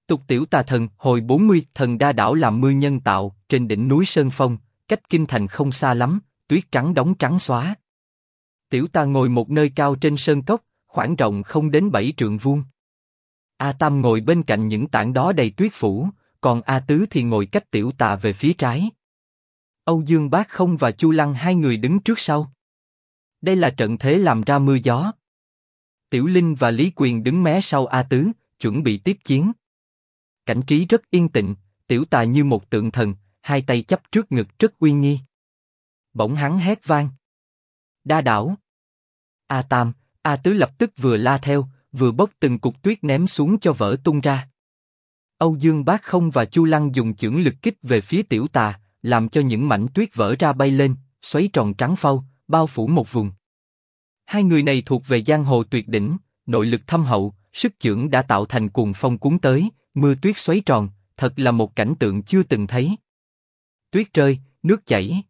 Tục tiểu tà thần hồi 40, thần đa đảo làm mưa nhân tạo, trên đỉnh núi Sơn Phong, cách kinh thành không xa lắm, tuyết trắng đóng trắng xóa. Tiểu tà ngồi một nơi cao trên sơn cốc, khoảng rộng không đến 7 trượng vuông. A Tam ngồi bên cạnh những tảng đó đầy tuyết phủ, còn A Tứ thì ngồi cách tiểu tà về phía trái. Âu Dương Bác Không và Chu Lăng hai người đứng trước sau. Đây là trận thế làm ra mưa gió. Tiểu Linh và Lý Quyền đứng mé sau A Tứ, chuẩn bị tiếp chiến. Cảnh trí rất yên tĩnh, tiểu tà như một tượng thần, hai tay chắp trước ngực rất uy nghi. Bỗng hắn hét vang. Đa đảo. A Tam, A Tứ lập tức vừa la theo, vừa bốc từng cục tuyết ném xuống cho vỡ tung ra. Âu Dương Bác Không và Chu Lăng dùng chưởng lực kích về phía tiểu tà, làm cho những mảnh tuyết vỡ ra bay lên, xoáy tròn trắng phau, bao phủ một vùng. Hai người này thuộc về giang hồ tuyệt đỉnh, nội lực thâm hậu, sức chưởng đã tạo thành cuồng phong cuốn tới, mưa tuyết xoáy tròn, thật là một cảnh tượng chưa từng thấy. Tuyết rơi, nước chảy.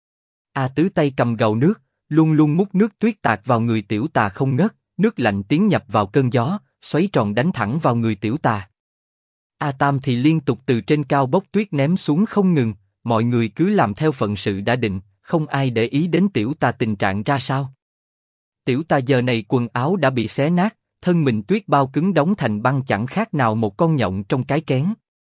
A Tứ tay cầm gầu nước, luôn luôn múc nước tuyết tạt vào người tiểu tà không ngớt, nước lạnh tiến nhập vào cơn gió, xoáy tròn đánh thẳng vào người tiểu tà. A Tam thì liên tục từ trên cao bốc tuyết ném xuống không ngừng, mọi người cứ làm theo phận sự đã định, không ai để ý đến tiểu tà tình trạng ra sao. Tiểu tà giờ này quần áo đã bị xé nát, thân mình tuyết bao cứng đóng thành băng chẳng khác nào một con nhộng trong cái kén.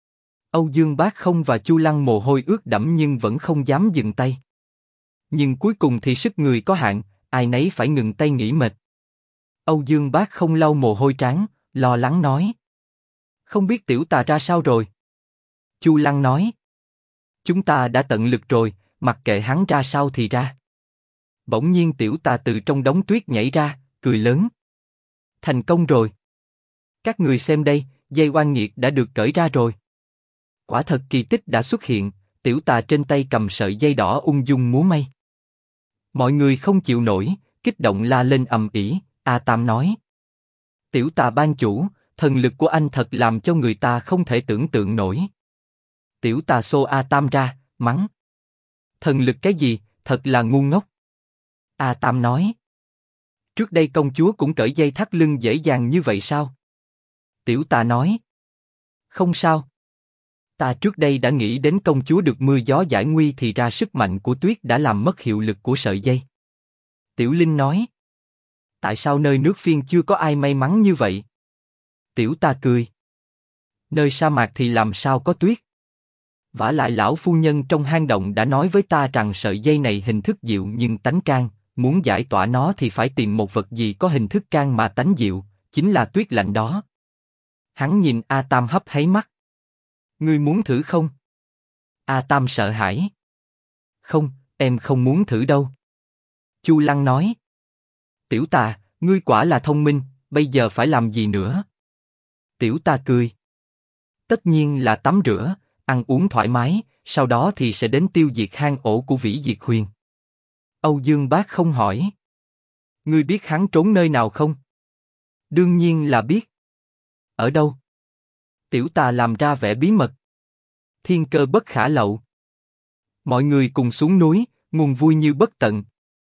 Âu Dương Bác Không và Chu Lăng mồ hôi ướt đẫm nhưng vẫn không dám dừng tay. Nhưng cuối cùng thì sức người có hạn, ai nấy phải ngừng tay nghỉ mệt. Âu Dương Bác Không lau mồ hôi trán, lo lắng nói. Không biết tiểu tà ra sao rồi? Chu Lăng nói. Chúng ta đã tận lực rồi, mặc kệ hắn ra sao thì ra. Bỗng nhiên tiểu tà từ trong đống tuyết nhảy ra, cười lớn. Thành công rồi. Các người xem đây, dây oan nghiệt đã được cởi ra rồi. Quả thật kỳ tích đã xuất hiện, tiểu tà trên tay cầm sợi dây đỏ ung dung múa may. Mọi người không chịu nổi, kích động la lên ầm ĩ. A Tam nói. Tiểu tà ban chủ, thần lực của anh thật làm cho người ta không thể tưởng tượng nổi. Tiểu tà xô A Tam ra, mắng. Thần lực cái gì, thật là ngu ngốc. A Tam nói. Trước đây công chúa cũng cởi dây thắt lưng dễ dàng như vậy sao? Tiểu tà nói. Không sao. Ta trước đây đã nghĩ đến công chúa được mưa gió giải nguy thì ra sức mạnh của tuyết đã làm mất hiệu lực của sợi dây. Tiểu Linh nói. Tại sao nơi nước Phiên chưa có ai may mắn như vậy? Tiểu tà cười. Nơi sa mạc thì làm sao có tuyết? Vả lại lão phu nhân trong hang động đã nói với ta rằng sợi dây này hình thức dịu nhưng tánh can, muốn giải tỏa nó thì phải tìm một vật gì có hình thức can mà tánh dịu, chính là tuyết lạnh đó. Hắn nhìn A Tam hấp háy mắt. Ngươi muốn thử không? A Tam sợ hãi. Không, em không muốn thử đâu. Chu Lăng nói. Tiểu tà, ngươi quả là thông minh, bây giờ phải làm gì nữa? Tiểu tà cười. Tất nhiên là tắm rửa, ăn uống thoải mái, sau đó thì sẽ đến tiêu diệt hang ổ của Vĩ Diệt Huyền. Âu Dương Bác Không hỏi. Ngươi biết hắn trốn nơi nào không? Đương nhiên là biết. Ở đâu? Tiểu tà làm ra vẻ bí mật. Thiên cơ bất khả lậu. Mọi người cùng xuống núi, nguồn vui như bất tận.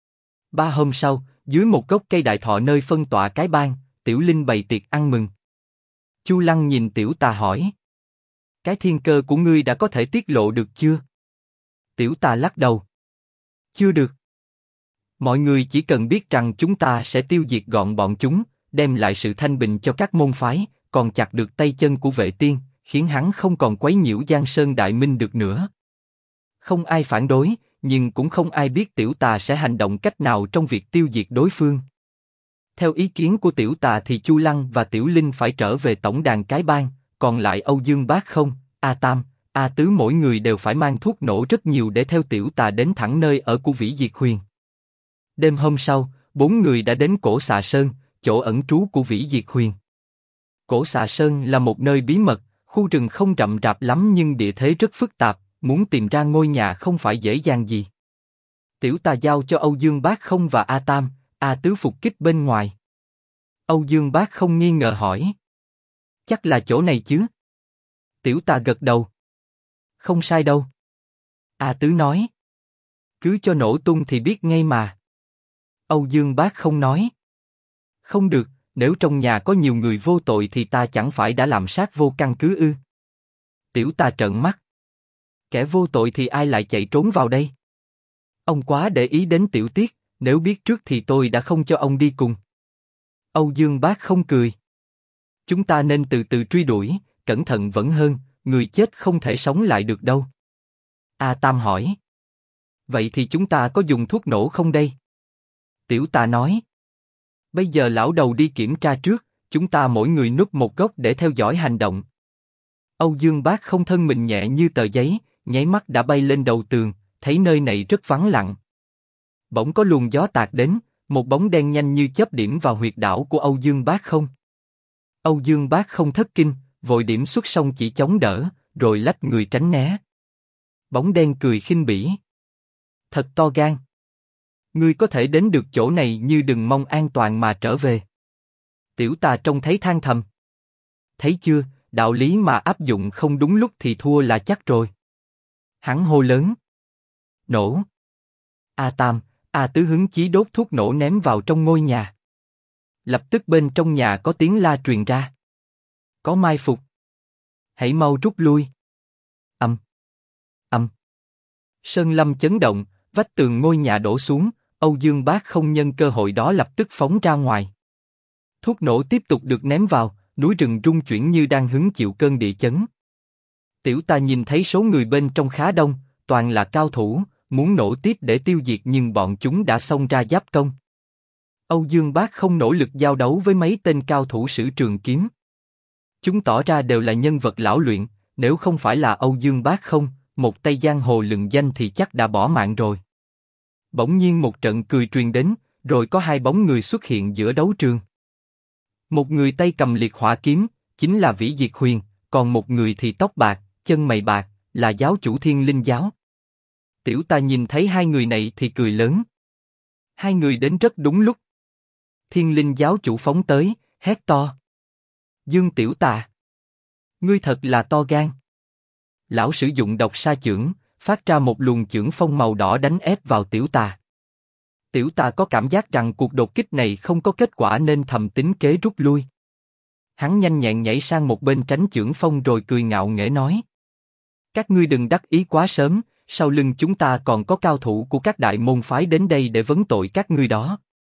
3 hôm sau, dưới một gốc cây đại thọ nơi phân tọa cái bang, Tiểu Linh bày tiệc ăn mừng. Chu Lăng nhìn Tiểu tà hỏi. Cái thiên cơ của ngươi đã có thể tiết lộ được chưa? Tiểu tà lắc đầu. Chưa được. Mọi người chỉ cần biết rằng chúng ta sẽ tiêu diệt gọn bọn chúng, đem lại sự thanh bình cho các môn phái, còn chặt được tay chân của Vệ Tiên, khiến hắn không còn quấy nhiễu Giang Sơn Đại Minh được nữa. Không ai phản đối, nhưng cũng không ai biết tiểu tà sẽ hành động cách nào trong việc tiêu diệt đối phương. Theo ý kiến của tiểu tà thì Chu Lăng và Tiểu Linh phải trở về tổng đàn cái bang, còn lại Âu Dương Bác Không, A Tam, A Tứ mỗi người đều phải mang thuốc nổ rất nhiều để theo tiểu tà đến thẳng nơi ở của Vĩ Diệt Huyền. Đêm hôm sau, 4 người đã đến Cổ Xà Sơn, chỗ ẩn trú của Vĩ Diệt Huyền. Cổ Xà Sơn là một nơi bí mật, khu rừng không rậm rạp lắm nhưng địa thế rất phức tạp, muốn tìm ra ngôi nhà không phải dễ dàng gì. Tiểu tà giao cho Âu Dương Bác Không và A Tam, A Tứ phục kích bên ngoài. Âu Dương Bác Không nghi ngờ hỏi. Chắc là chỗ này chứ? Tiểu tà gật đầu. Không sai đâu. A Tứ nói. Cứ cho nổ tung thì biết ngay mà. Âu Dương Bác Không nói. Không được, nếu trong nhà có nhiều người vô tội thì ta chẳng phải đã làm sát vô căn cứ ư? Tiểu ta trợn mắt. Kẻ vô tội thì ai lại chạy trốn vào đây? Ông quá để ý đến tiểu tiết, nếu biết trước thì tôi đã không cho ông đi cùng. Âu Dương Bác không cười. Chúng ta nên từ từ truy đuổi, cẩn thận vẫn hơn, người chết không thể sống lại được đâu. A Tam hỏi. Vậy thì chúng ta có dùng thuốc nổ không đây? Tiểu ta nói. Bây giờ lão đầu đi kiểm tra trước, chúng ta mỗi người núp một góc để theo dõi hành động. Âu Dương Bác không thân mình nhẹ như tờ giấy, nháy mắt đã bay lên đầu tường, thấy nơi này rất vắng lặng. Bỗng có luồng gió tạt đến, một bóng đen nhanh như chớp điểm vào huyệt đạo của Âu Dương Bác không. Âu Dương Bác không thất kinh, vội điểm xuất xong chỉ chống đỡ, rồi lách người tránh né. Bóng đen cười khinh bỉ. Thật to gan. Ngươi có thể đến được chỗ này như đừng mong an toàn mà trở về. Tiểu ta trông thấy than thầm. Thấy chưa, đạo lý mà áp dụng không đúng lúc thì thua là chắc rồi. Hắn hô lớn. Nổ. A Tam, A Tứ hứng chí đốt thuốc nổ ném vào trong ngôi nhà. Lập tức bên trong nhà có tiếng la truyền ra. Có mai phục. Hãy mau rút lui. Ầm. Ầm. Sơn lâm chấn động, vách tường ngôi nhà đổ xuống, Âu Dương Bác không nhân cơ hội đó lập tức phóng ra ngoài. Thuốc nổ tiếp tục được ném vào, núi rừng rung chuyển như đang hứng chịu cơn địa chấn. Tiểu ta nhìn thấy số người bên trong khá đông, toàn là cao thủ, muốn nổ tiếp để tiêu diệt nhưng bọn chúng đã xông ra giáp công. Âu Dương Bác không nỗ lực giao đấu với mấy tên cao thủ sử trường kiếm. Chúng tỏ ra đều là nhân vật lão luyện, nếu không phải là Âu Dương Bác không, một tay giang hồ lừng danh thì chắc đã bỏ mạng rồi. Bỗng nhiên một trận cười truyền đến, rồi có hai bóng người xuất hiện giữa đấu trường. Một người tay cầm liệt hỏa kiếm, chính là Vĩ Diệt Huyền, còn một người thì tóc bạc, chân mày bạc, là giáo chủ Thiên Linh Giáo. Tiểu ta nhìn thấy hai người này thì cười lớn. Hai người đến rất đúng lúc. Thiên Linh Giáo chủ phóng tới, hét to. Dương Tiểu Tà, ngươi thật là to gan. Lão sử dụng độc sa chưởng, phát ra một luồng chưởng phong màu đỏ đánh ép vào Tiểu Tà. Tiểu Tà có cảm giác rằng cuộc đột kích này không có kết quả nên thầm tính kế rút lui. Hắn nhanh nhẹn nhảy sang một bên tránh chưởng phong rồi cười ngạo nghễ nói. Các ngươi đừng đắc ý quá sớm, sau lưng chúng ta còn có cao thủ của các đại môn phái đến đây để vấn tội các ngươi đó.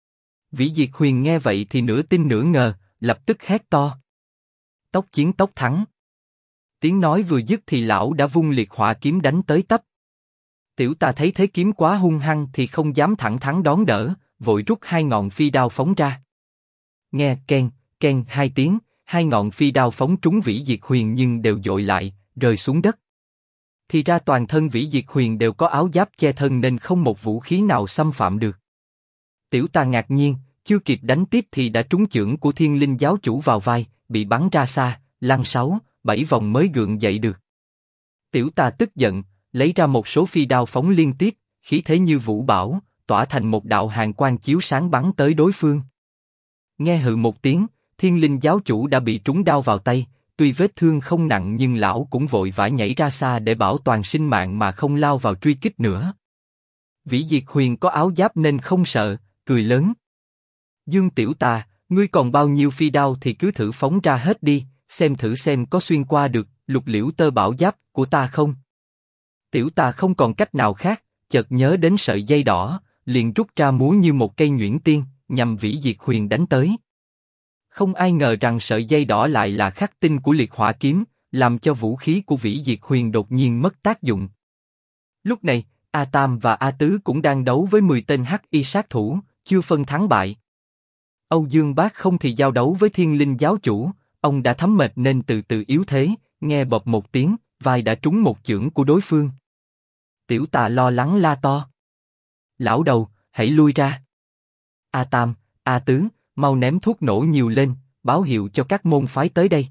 Vĩ Diệt Huyền nghe vậy thì nửa tin nửa ngờ, lập tức hét to. Tốc chiến tốc thắng. Tiếng nói vừa dứt thì lão đã vung liệt hỏa kiếm đánh tới tấp. Tiểu ta thấy thế kiếm quá hung hăng thì không dám thẳng thắn đón đỡ, vội rút hai ngọn phi đao phóng ra. Nghe keng, keng hai tiếng, hai ngọn phi đao phóng trúng Vĩ Diệt Huyền nhưng đều dội lại, rơi xuống đất. Thì ra toàn thân Vĩ Diệt Huyền đều có áo giáp che thân nên không một vũ khí nào xâm phạm được. Tiểu ta ngạc nhiên, chưa kịp đánh tiếp thì đã trúng chưởng của Thiên Linh Giáo chủ vào vai, bị bắn ra xa, lăn 6-7 vòng mới gượng dậy được. Tiểu ta tức giận, lấy ra một số phi đao phóng liên tiếp, khí thế như vũ bão, tỏa thành một đạo hàn quang chiếu sáng bắn tới đối phương. Nghe hừ một tiếng, Thiên Linh Giáo chủ đã bị trúng đao vào tay, tuy vết thương không nặng nhưng lão cũng vội vã nhảy ra xa để bảo toàn sinh mạng mà không lao vào truy kích nữa. Vĩ Diệt Huyền có áo giáp nên không sợ, cười lớn. Dương Tiểu Tà, ngươi còn bao nhiêu phi đao thì cứ thử phóng ra hết đi, xem thử xem có xuyên qua được Lục Liễu Tơ bảo giáp của ta không. Tiểu ta không còn cách nào khác, chợt nhớ đến sợi dây đỏ, liền rút ra múa như một cây nhuyễn tiên, nhằm Vĩ Diệt Huyền đánh tới. Không ai ngờ rằng sợi dây đỏ lại là khắc tinh của liệt hỏa kiếm, làm cho vũ khí của Vĩ Diệt Huyền đột nhiên mất tác dụng. Lúc này, A Tam và A Tứ cũng đang đấu với 10 tên hắc y sát thủ, chưa phân thắng bại. Âu Dương Bác không thì giao đấu với Thiên Linh Giáo chủ, ông đã thấm mệt nên từ từ yếu thế, nghe bộp một tiếng, vai đã trúng một chưởng của đối phương. Tiểu Tà lo lắng la to. Lão đầu, hãy lui ra. A Tam, A Tứ, mau ném thuốc nổ nhiều lên, báo hiệu cho các môn phái tới đây.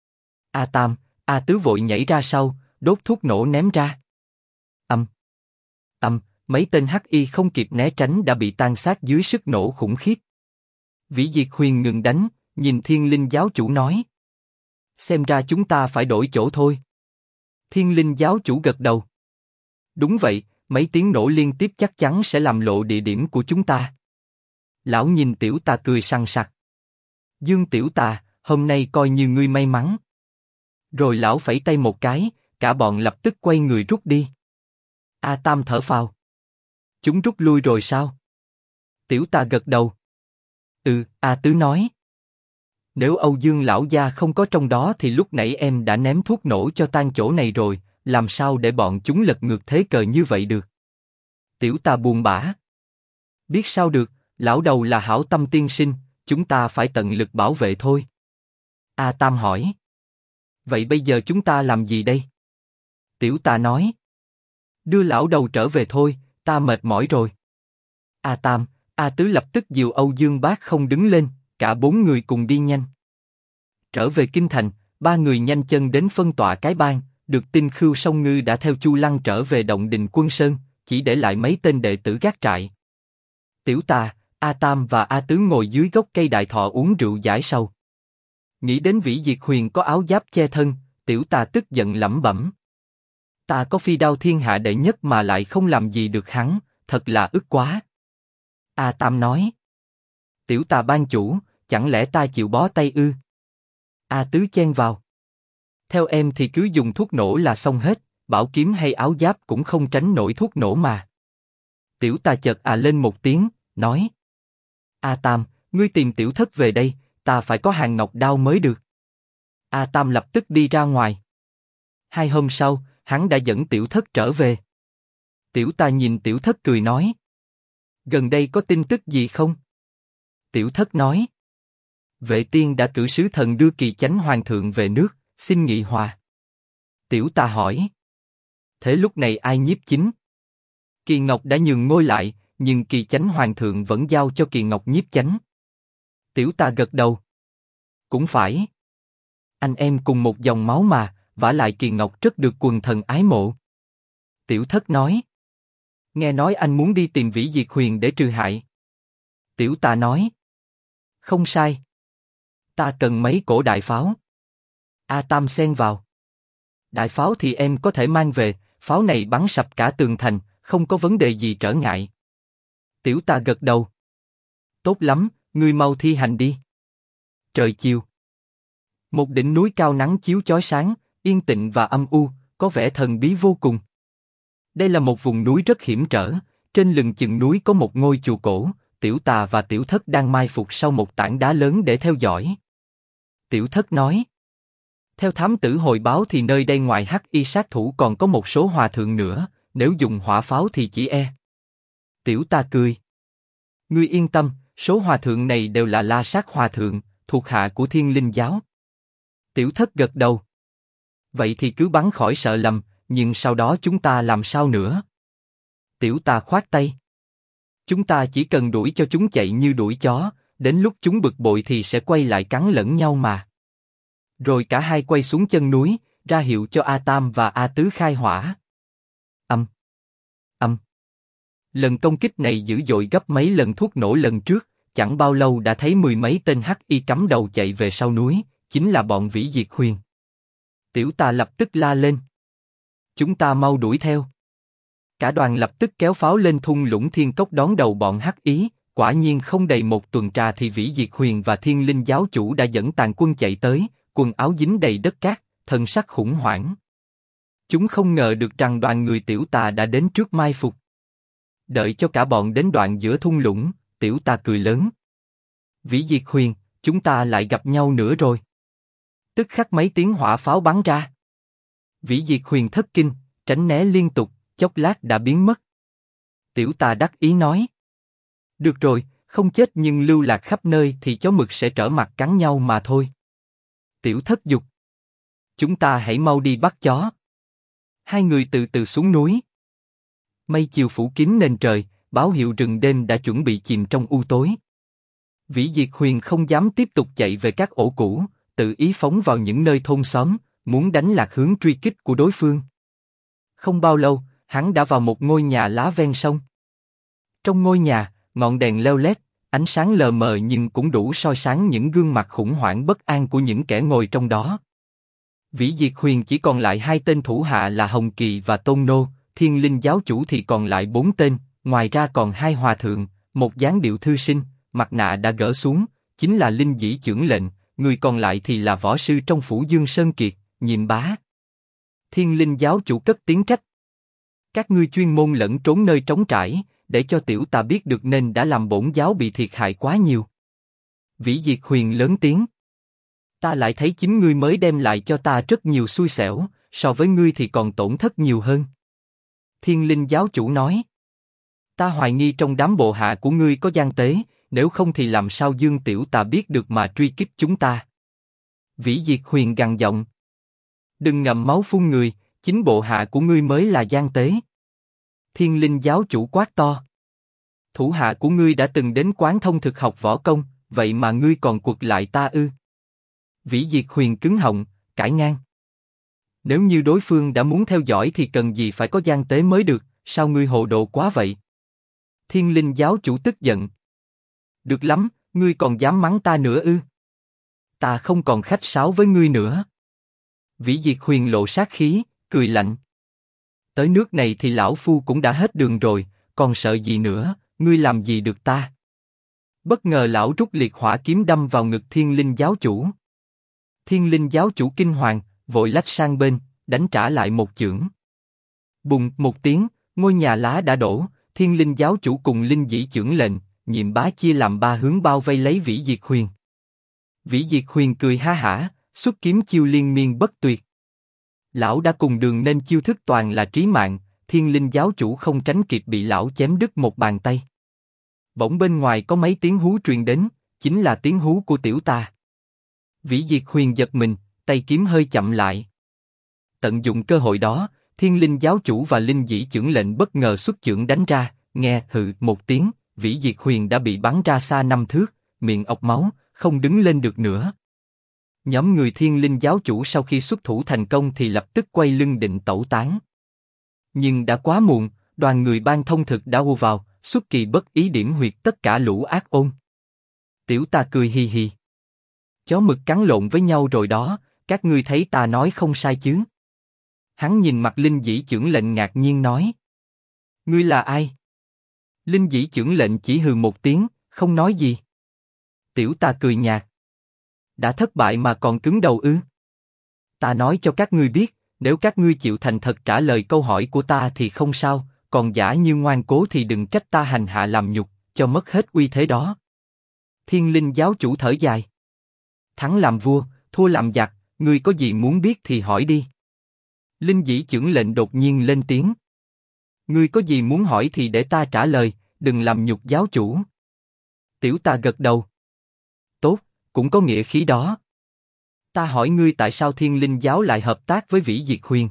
A Tam, A Tứ vội nhảy ra sau, đốt thuốc nổ ném ra. Mấy tên hắc y không kịp né tránh đã bị tan xác dưới sức nổ khủng khiếp. Vĩ Diệt Huyền ngừng đánh, nhìn Thiên Linh Giáo chủ nói. Xem ra chúng ta phải đổi chỗ thôi. Thiên Linh Giáo chủ gật đầu. Đúng vậy, mấy tiếng nổ liên tiếp chắc chắn sẽ làm lộ địa điểm của chúng ta. Lão nhìn Tiểu Ta cười sằng sặc. Dương Tiểu Tà, hôm nay coi như ngươi may mắn. Rồi lão phẩy tay một cái, cả bọn lập tức quay người rút đi. A Tam thở phào. Chúng rút lui rồi sao? Tiểu Tà gật đầu. A Tứ nói. Nếu Âu Dương lão gia không có trong đó thì lúc nãy em đã ném thuốc nổ cho tan chỗ này rồi, làm sao để bọn chúng lật ngược thế cờ như vậy được? Tiểu Tà buồn bã. Biết sao được, lão đầu là hảo tâm tiên sinh, chúng ta phải tận lực bảo vệ thôi. A Tam hỏi. Vậy bây giờ chúng ta làm gì đây? Tiểu Tà nói. Đưa lão đầu trở về thôi, ta mệt mỏi rồi. A Tam, A Tứ lập tức dìu Âu Dương Bác không đứng lên, cả bốn người cùng đi nhanh. Trở về kinh thành, ba người nhanh chân đến phân tọa cái bang, được tin Khưu Song Ngư đã theo Chu Lăng trở về động đình Quân Sơn, chỉ để lại mấy tên đệ tử gác trại. Tiểu Tà, A Tam và A Tứ ngồi dưới gốc cây đại thọ uống rượu giải sầu. Nghĩ đến Vĩ Diệt Huyền có áo giáp che thân, Tiểu Tà tức giận lẩm bẩm. Ta có phi đao thiên hạ đệ nhất mà lại không làm gì được hắn, thật là ức quá. A Tam nói. Tiểu Tà ban chủ, chẳng lẽ ta chịu bó tay ư? A Tứ chen vào. Theo em thì cứ dùng thuốc nổ là xong hết, bảo kiếm hay áo giáp cũng không tránh nổi thuốc nổ mà. Tiểu Tà chợt lên một tiếng, nói. A Tam, ngươi tìm Tiểu Thất về đây, ta phải có hàng ngọc đao mới được. A Tam lập tức đi ra ngoài. 2 hôm sau, hắn đã dẫn Tiểu Thất trở về. Tiểu Tà nhìn Tiểu Thất cười nói. Gần đây có tin tức gì không? Tiểu Thất nói. Vệ tiên đã cử sứ thần đưa Kỳ Chánh Hoàng thượng về nước, xin nghị hòa. Tiểu Tà hỏi. Thế lúc này ai nhiếp chính? Kỳ Ngọc đã nhường ngôi lại, nhưng Kỳ Chánh Hoàng thượng vẫn giao cho Kỳ Ngọc nhiếp chánh. Tiểu Tà gật đầu. Cũng phải. Anh em cùng một dòng máu mà, vả lại Kỳ Ngọc rất được quần thần ái mộ. Tiểu Thất nói. Nghe nói anh muốn đi tìm Vĩ Diệt Huyền để trừ hại. Tiểu Tà nói. Không sai. Ta cần mấy cổ đại pháo. A Tam xen vào. Đại pháo thì em có thể mang về, pháo này bắn sập cả tường thành, không có vấn đề gì trở ngại. Tiểu Tà gật đầu. Tốt lắm, ngươi mau thi hành đi. Trời chiều. Một đỉnh núi cao nắng chiếu chói sáng, yên tĩnh và âm u, có vẻ thần bí vô cùng. Đây là một vùng núi rất hiểm trở, trên lưng chừng núi có một ngôi chùa cổ, Tiểu Tà và Tiểu Thất đang mai phục sau một tảng đá lớn để theo dõi. Tiểu Thất nói. Theo thám tử hồi báo thì nơi đây ngoài hắc y sát thủ còn có một số hòa thượng nữa, nếu dùng hỏa pháo thì chỉ e. Tiểu Tà cười. Ngươi yên tâm, số hòa thượng này đều là La Sát hòa thượng, thuộc hạ của Thiên Linh giáo. Tiểu Thất gật đầu. Vậy thì cứ bắn khỏi sợ lầm, nhưng sau đó chúng ta làm sao nữa? Tiểu Tà khoát tay. Chúng ta chỉ cần đuổi cho chúng chạy như đuổi chó, đến lúc chúng bực bội thì sẽ quay lại cắn lẫn nhau mà. Rồi cả hai quay xuống chân núi, ra hiệu cho A Tam và A Tứ khai hỏa. Âm. Lần công kích này dữ dội gấp mấy lần thuốc nổ lần trước, chẳng bao lâu đã thấy 10 mấy tên hắc y cắm đầu chạy về sau núi, chính là bọn Vĩ Diệt Huyền. Tiểu Tà lập tức la lên. Chúng ta mau đuổi theo. Cả đoàn lập tức kéo pháo lên thung lũng Thiên Cốc đón đầu bọn hắc ý, quả nhiên không đầy một tuần trà thì Vĩ Diệt Huyền và Thiên Linh giáo chủ đã dẫn tàn quân chạy tới, quần áo dính đầy đất cát, thần sắc khủng hoảng. Chúng không ngờ được rằng đoàn người Tiểu Tà đã đến trước mai phục. Đợi cho cả bọn đến đoạn giữa thung lũng, Tiểu Tà cười lớn. Vĩ Diệt Huyền, chúng ta lại gặp nhau nữa rồi. Tức khắc mấy tiếng hỏa pháo bắn ra. Vĩ Diệt Huyền thất kinh, tránh né liên tục, chốc lát đã biến mất. Tiểu Tà đắc ý nói. Được rồi, không chết nhưng lưu lạc khắp nơi thì chó mực sẽ trở mặt cắn nhau mà thôi. Tiểu Thất giục. Chúng ta hãy mau đi bắt chó. Hai người từ từ xuống núi. Mây chiều phủ kín nền trời, báo hiệu rừng đêm đã chuẩn bị chìm trong u tối. Vĩ Diệt Huyền không dám tiếp tục chạy về các ổ cũ, tự ý phóng vào những nơi thôn xóm, muốn đánh lạc hướng truy kích của đối phương. Không bao lâu, hắn đã vào một ngôi nhà lá ven sông. Trong ngôi nhà, ngọn đèn leo lét, ánh sáng lờ mờ nhưng cũng đủ soi sáng những gương mặt khủng hoảng bất an của những kẻ ngồi trong đó. Vĩ Diệt Huyền chỉ còn lại 2 tên thủ hạ là Hồng Kỳ và Tôn Nô, Thiên Linh giáo chủ thì còn lại 4 tên, ngoài ra còn 2 hòa thượng, một dáng điệu thư sinh, mặt nạ đã gỡ xuống, chính là linh dĩ chưởng lệnh, người còn lại thì là võ sư trong phủ Dương Sơn Kiệt, Nhiệm Bá. Thiên Linh giáo chủ cất tiếng trách. Các ngươi chuyên môn lẫn trốn nơi trống trải, để cho tiểu ta biết được nên đã làm bổn giáo bị thiệt hại quá nhiều. Vĩ Diệt Huyền lớn tiếng. Ta lại thấy chính ngươi mới đem lại cho ta rất nhiều xui xẻo, so với ngươi thì còn tổn thất nhiều hơn. Thiên Linh giáo chủ nói. Ta hoài nghi trong đám bộ hạ của ngươi có gian tế, nếu không thì làm sao Dương tiểu ta biết được mà truy kích chúng ta. Vĩ Diệt Huyền gằn giọng. Đừng ngậm máu phun người, chính bộ hạ của ngươi mới là gian tế. Thiên Linh giáo chủ quát to. Thủ hạ của ngươi đã từng đến quán thông thực học võ công, vậy mà ngươi còn quật lại ta ư? Vĩ Diệt Huyền cứng họng, cãi ngang. Nếu như đối phương đã muốn theo dõi thì cần gì phải có gian tế mới được, sao ngươi hồ đồ quá vậy? Thiên Linh giáo chủ tức giận. Được lắm, ngươi còn dám mắng ta nữa ư? Ta không còn khách sáo với ngươi nữa. Vĩ Diệt Huyền lộ sát khí, cười lạnh. Tới nước này thì lão phu cũng đã hết đường rồi, còn sợ gì nữa, ngươi làm gì được ta? Bất ngờ lão rút liệt hỏa kiếm đâm vào ngực Thiên Linh giáo chủ. Thiên Linh giáo chủ kinh hoàng, vội lách sang bên, đánh trả lại một chưởng. Bùng một tiếng, ngôi nhà lá đã đổ, Thiên Linh giáo chủ cùng linh dĩ chưởng lệnh, Nhiệm Bá chia làm ba hướng bao vây lấy Vĩ Diệt Huyền. Vĩ Diệt Huyền cười ha hả, xuất kiếm chiêu liên miên bất tuyệt. Lão đã cùng đường nên chiêu thức toàn là trí mạng, Thiên Linh giáo chủ không tránh kịp bị lão chém đứt một bàn tay. Bỗng bên ngoài có mấy tiếng hú truyền đến, chính là tiếng hú của tiểu ta. Vĩ Diệt Huyền giật mình, tay kiếm hơi chậm lại. Tận dụng cơ hội đó, Thiên Linh giáo chủ và linh dĩ chưởng lệnh bất ngờ xuất chưởng đánh ra, nghe hừ một tiếng, Vĩ Diệt Huyền đã bị bắn ra xa 5 thước, miệng ọc máu, không đứng lên được nữa. Nhóm người Thiên Linh giáo chủ sau khi xuất thủ thành công thì lập tức quay lưng định tẩu tán. Nhưng đã quá muộn, đoàn người Ban Thông Thực đã ùa vào, xuất kỳ bất ý điểm huyệt tất cả lũ ác ôn. Tiểu ta cười hì hì. Chó mực cắn lộn với nhau rồi đó, các ngươi thấy ta nói không sai chứ? Hắn nhìn mặt linh dĩ chưởng lệnh ngạc nhiên nói. Ngươi là ai? Linh dĩ chưởng lệnh chỉ hừ một tiếng, không nói gì. Tiểu ta cười nhạt. Đã thất bại mà còn cứng đầu ư? Ta nói cho các ngươi biết, nếu các ngươi chịu thành thật trả lời câu hỏi của ta thì không sao, còn giả như ngoan cố thì đừng trách ta hành hạ làm nhục, cho mất hết uy thế đó. Thiên Linh giáo chủ thở dài. Thắng làm vua, thua làm giặc, ngươi có gì muốn biết thì hỏi đi. Linh dĩ chưởng lệnh đột nhiên lên tiếng. Ngươi có gì muốn hỏi thì để ta trả lời, đừng làm nhục giáo chủ. Tiểu ta gật đầu. Tốt, cũng có nghĩa khí đó. Ta hỏi ngươi tại sao Thiên Linh giáo lại hợp tác với Vĩ Diệt Huyền?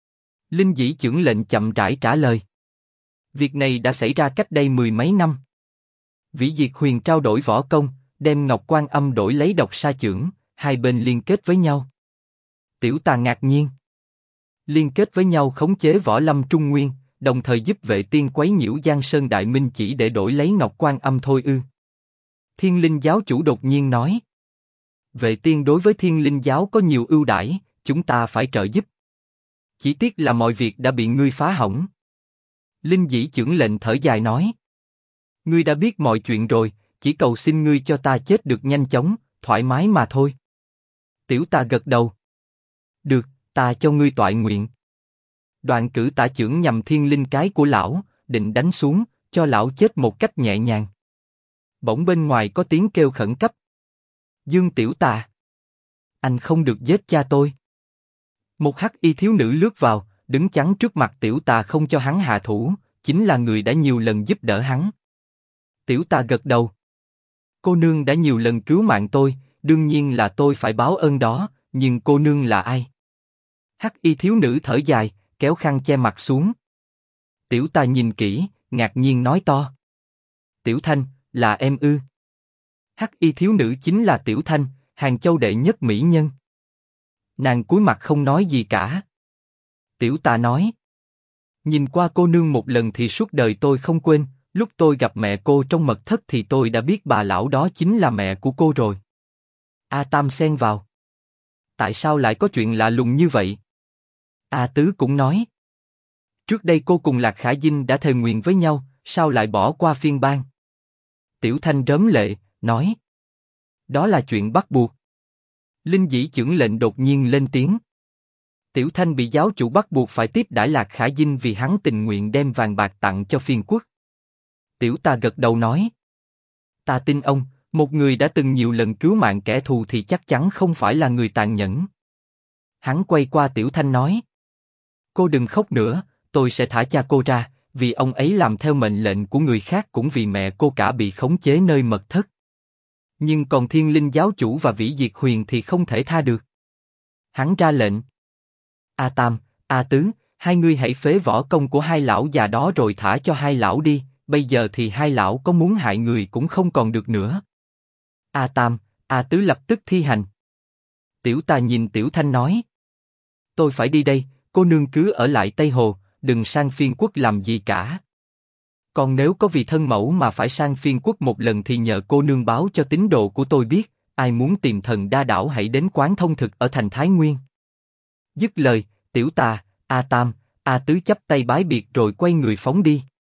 Linh dĩ chưởng lệnh chậm rãi trả lời. Việc này đã xảy ra cách đây 10 mấy năm. Vĩ Diệt Huyền trao đổi võ công, đem Ngọc Quan Âm đổi lấy Độc Sa Chưởng, hai bên liên kết với nhau. Tiểu ta ngạc nhiên. Liên kết với nhau khống chế võ lâm Trung Nguyên, đồng thời giúp Vệ Tiên quấy nhiễu Giang Sơn Đại Minh chỉ để đổi lấy Ngọc Quan Âm thôi ư? Thiên Linh giáo chủ đột nhiên nói. Vệ Tiên đối với Thiên Linh giáo có nhiều ưu đãi, chúng ta phải trợ giúp. Chỉ tiếc là mọi việc đã bị ngươi phá hỏng. Linh dĩ chưởng lệnh thở dài nói. Ngươi đã biết mọi chuyện rồi, chỉ cầu xin ngươi cho ta chết được nhanh chóng, thoải mái mà thôi. Tiểu ta gật đầu. Được, ta cho ngươi toại nguyện. Đoạn cử tả chưởng nhằm Thiên Linh cái của lão, định đánh xuống, cho lão chết một cách nhẹ nhàng. Bỗng bên ngoài có tiếng kêu khẩn cấp. Dương Tiểu Tà, anh không được giết cha tôi. Một hắc y thiếu nữ lướt vào, đứng chắn trước mặt Tiểu Tà không cho hắn hạ thủ, chính là người đã nhiều lần giúp đỡ hắn. Tiểu Tà gật đầu. Cô nương đã nhiều lần cứu mạng tôi, đương nhiên là tôi phải báo ơn đó, nhưng cô nương là ai? Hắc y thiếu nữ thở dài, kéo khăn che mặt xuống. Tiểu Tà nhìn kỹ, ngạc nhiên nói to. Tiểu Thanh, là em ư? Hắc y thiếu nữ chính là Tiểu Thanh, Hàng Châu đệ nhất mỹ nhân. Nàng cúi mặt không nói gì cả. Tiểu Tà nói. Nhìn qua cô nương một lần thì suốt đời tôi không quên, lúc tôi gặp mẹ cô trong mật thất thì tôi đã biết bà lão đó chính là mẹ của cô rồi. A Tam xen vào. Tại sao lại có chuyện lạ lùng như vậy? A Tứ cũng nói. Trước đây cô cùng Lạc Khả Dinh đã thề nguyện với nhau, sao lại bỏ qua phiên bang? Tiểu Thanh rớm lệ, nói. Đó là chuyện bắt buộc. Linh Dĩ chưởng lệnh đột nhiên lên tiếng. Tiểu Thanh bị giáo chủ bắt buộc phải tiếp đãi Lạc Khả Dinh vì hắn tình nguyện đem vàng bạc tặng cho phiên quốc. Tiểu ta gật đầu nói. Ta tin ông, một người đã từng nhiều lần cứu mạng kẻ thù thì chắc chắn không phải là người tàn nhẫn. Hắn quay qua Tiểu Thanh nói. Cô đừng khóc nữa, tôi sẽ thả cha cô ra, vì ông ấy làm theo mệnh lệnh của người khác cũng vì mẹ cô cả bị khống chế nơi mật thất. Nhưng còn Thiên Linh giáo chủ và Vĩ Diệt Huyền thì không thể tha được. Hắn ra lệnh. A Tam, A Tứ, hai ngươi hãy phế võ công của hai lão già đó rồi thả cho hai lão đi, bây giờ thì hai lão có muốn hại người cũng không còn được nữa. A Tam, A Tứ lập tức thi hành. Tiểu ta nhìn Tiểu Thanh nói. Tôi phải đi đây, cô nương cứ ở lại Tây Hồ, đừng sang phiên quốc làm gì cả. Còn nếu có vì thân mẫu mà phải sang phiên quốc một lần thì nhờ cô nương báo cho tín đồ của tôi biết, ai muốn tìm thần đa đảo hãy đến quán thông thực ở thành Thái Nguyên. Dứt lời, Tiểu ta, A Tam, A Tứ chắp tay bái biệt rồi quay người phóng đi.